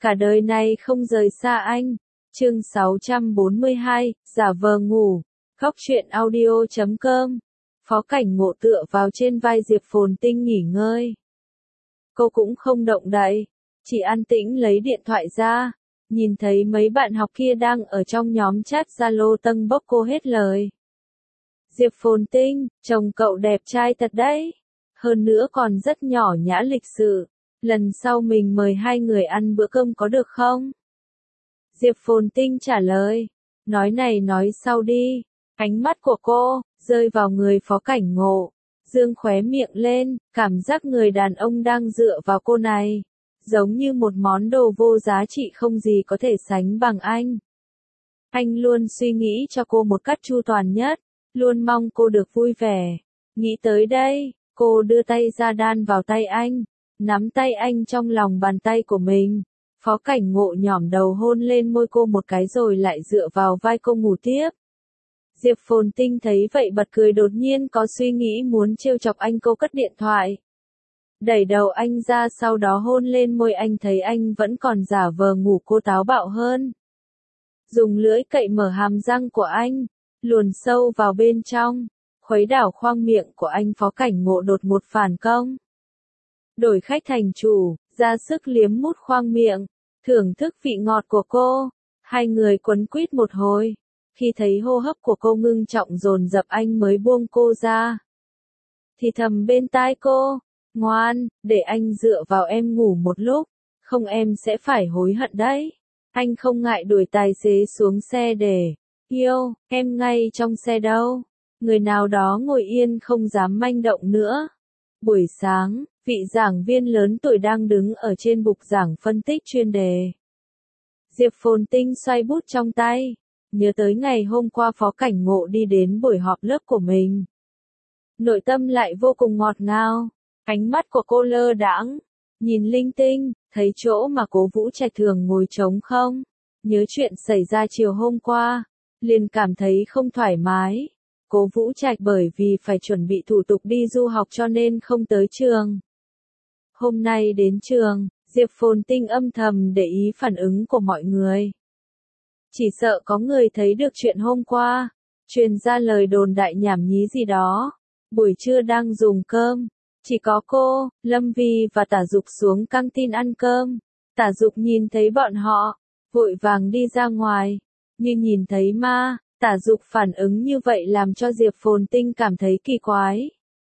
cả đời này không rời xa anh. Chương 642, giả vờ ngủ. Góc truyện audio.com. Phó Cảnh Ngộ tựa vào trên vai Diệp Phồn Tinh nghỉ ngơi. Cô cũng không động đậy, chỉ an tĩnh lấy điện thoại ra, nhìn thấy mấy bạn học kia đang ở trong nhóm chat Zalo tâng bốc cô hết lời. Diệp Phồn Tinh, chồng cậu đẹp trai thật đấy, hơn nữa còn rất nhỏ nhã lịch sự, lần sau mình mời hai người ăn bữa cơm có được không? Diệp Phồn Tinh trả lời, nói này nói sau đi. Ánh mắt của cô rơi vào người Phó Cảnh Ngộ, dương khóe miệng lên, cảm giác người đàn ông đang dựa vào cô này, giống như một món đồ vô giá trị không gì có thể sánh bằng anh. Anh luôn suy nghĩ cho cô một cách chu toàn nhất, luôn mong cô được vui vẻ. Nghĩ tới đây, cô đưa tay ra đan vào tay anh, nắm tay anh trong lòng bàn tay của mình. Phó Cảnh Ngộ nhỏm đầu hôn lên môi cô một cái rồi lại dựa vào vai cô ngủ tiếp. Diệp Phồn Tinh thấy vậy bật cười, đột nhiên có suy nghĩ muốn trêu chọc anh. Cô cất điện thoại, đẩy đầu anh ra, sau đó hôn lên môi anh. Thấy anh vẫn còn giả vờ ngủ, cô táo bạo hơn, dùng lưỡi cậy mở hàm răng của anh, luồn sâu vào bên trong, khuấy đảo khoang miệng của anh. Phó Cảnh Ngộ đột ngột phản công, đổi khách thành chủ, ra sức liếm mút khoang miệng, thưởng thức vị ngọt của cô. Hai người quấn quýt một hồi, khi thấy hô hấp của cô ngưng trọng dồn dập anh mới buông cô ra, thì thầm bên tai cô, ngoan, để anh dựa vào em ngủ một lúc, không em sẽ phải hối hận đấy. Anh không ngại đuổi tài xế xuống xe để, yêu, em ngay trong xe đâu. Người nào đó ngồi yên không dám manh động nữa. Buổi sáng, vị giảng viên lớn tuổi đang đứng ở trên bục giảng phân tích chuyên đề. Diệp Phồn Tinh xoay bút trong tay, nhớ tới ngày hôm qua Phó Cảnh Ngộ đi đến buổi họp lớp của mình. Nội tâm lại vô cùng ngọt ngào, ánh mắt của cô lơ đãng, nhìn linh tinh, thấy chỗ mà Cố Vũ Trạch thường ngồi trống không. Nhớ chuyện xảy ra chiều hôm qua, liền cảm thấy không thoải mái. Cố Vũ Trạch bởi vì phải chuẩn bị thủ tục đi du học cho nên không tới trường. Hôm nay đến trường, Diệp Phồn Tinh âm thầm để ý phản ứng của mọi người. Chỉ sợ có người thấy được chuyện hôm qua, truyền ra lời đồn đại nhảm nhí gì đó. Buổi trưa đang dùng cơm, chỉ có cô, Lâm Vi và Tả Dục xuống căng tin ăn cơm. Tả Dục nhìn thấy bọn họ, vội vàng đi ra ngoài, như nhìn thấy ma. Tả Dục phản ứng như vậy làm cho Diệp Phồn Tinh cảm thấy kỳ quái.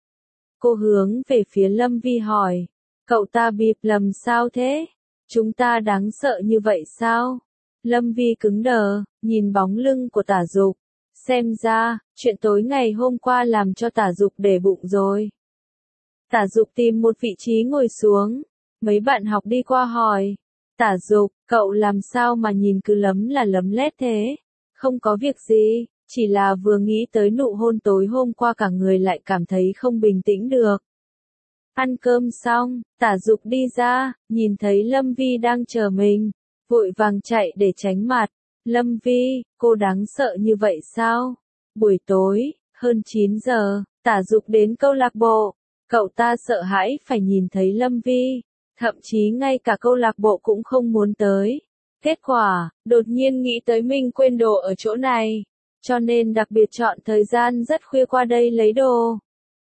Cô hướng về phía Lâm Vi hỏi, cậu ta bịp lầm sao thế? Chúng ta đáng sợ như vậy sao? Lâm Vi cứng đờ, nhìn bóng lưng của Tả Dục. Xem ra, chuyện tối ngày hôm qua làm cho Tả Dục để bụng rồi. Tả Dục tìm một vị trí ngồi xuống. Mấy bạn học đi qua hỏi, Tả Dục, cậu làm sao mà nhìn cứ lấm là lấm lét thế? Không có việc gì, chỉ là vừa nghĩ tới nụ hôn tối hôm qua cả người lại cảm thấy không bình tĩnh được. Ăn cơm xong, Tả Dục đi ra, nhìn thấy Lâm Vi đang chờ mình, vội vàng chạy để tránh mặt. Lâm Vi, cô đáng sợ như vậy sao? Buổi tối, hơn 9 giờ, Tả Dục đến câu lạc bộ. Cậu ta sợ hãi phải nhìn thấy Lâm Vi, thậm chí ngay cả câu lạc bộ cũng không muốn tới. Kết quả, đột nhiên nghĩ tới mình quên đồ ở chỗ này, cho nên đặc biệt chọn thời gian rất khuya qua đây lấy đồ.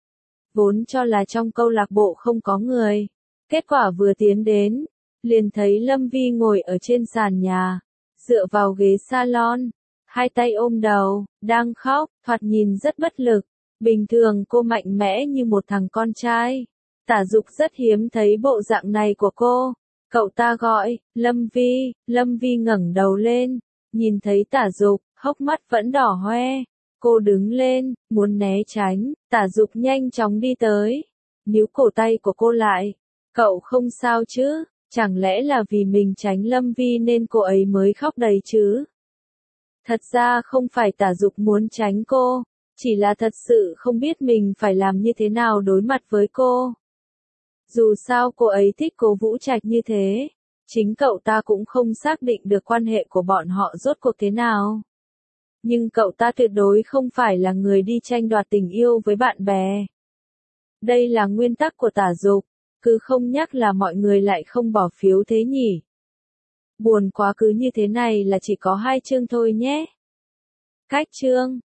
Vốn cho là trong câu lạc bộ không có người, kết quả vừa tiến đến, liền thấy Lâm Vi ngồi ở trên sàn nhà, dựa vào ghế salon, hai tay ôm đầu, đang khóc, thoạt nhìn rất bất lực. Bình thường cô mạnh mẽ như một thằng con trai. Tả Dục rất hiếm thấy bộ dạng này của cô. Cậu ta gọi, Lâm Vi ngẩng đầu lên, nhìn thấy Tả Dục, hốc mắt vẫn đỏ hoe. Cô đứng lên, muốn né tránh, Tả Dục nhanh chóng đi tới, níu cổ tay của cô lại. Cậu không sao chứ, chẳng lẽ là vì mình tránh Lâm Vi nên cô ấy mới khóc đầy chứ? Thật ra không phải Tả Dục muốn tránh cô, chỉ là thật sự không biết mình phải làm như thế nào đối mặt với cô. Dù sao cô ấy thích Cố Vũ Trạch như thế, chính cậu ta cũng không xác định được quan hệ của bọn họ rốt cuộc thế nào. Nhưng cậu ta tuyệt đối không phải là người đi tranh đoạt tình yêu với bạn bè. Đây là nguyên tắc của Tả Dục, cứ không nhắc là mọi người lại không bỏ phiếu thế nhỉ. Buồn quá, cứ như thế này là chỉ có 2 chương thôi nhé. Cách chương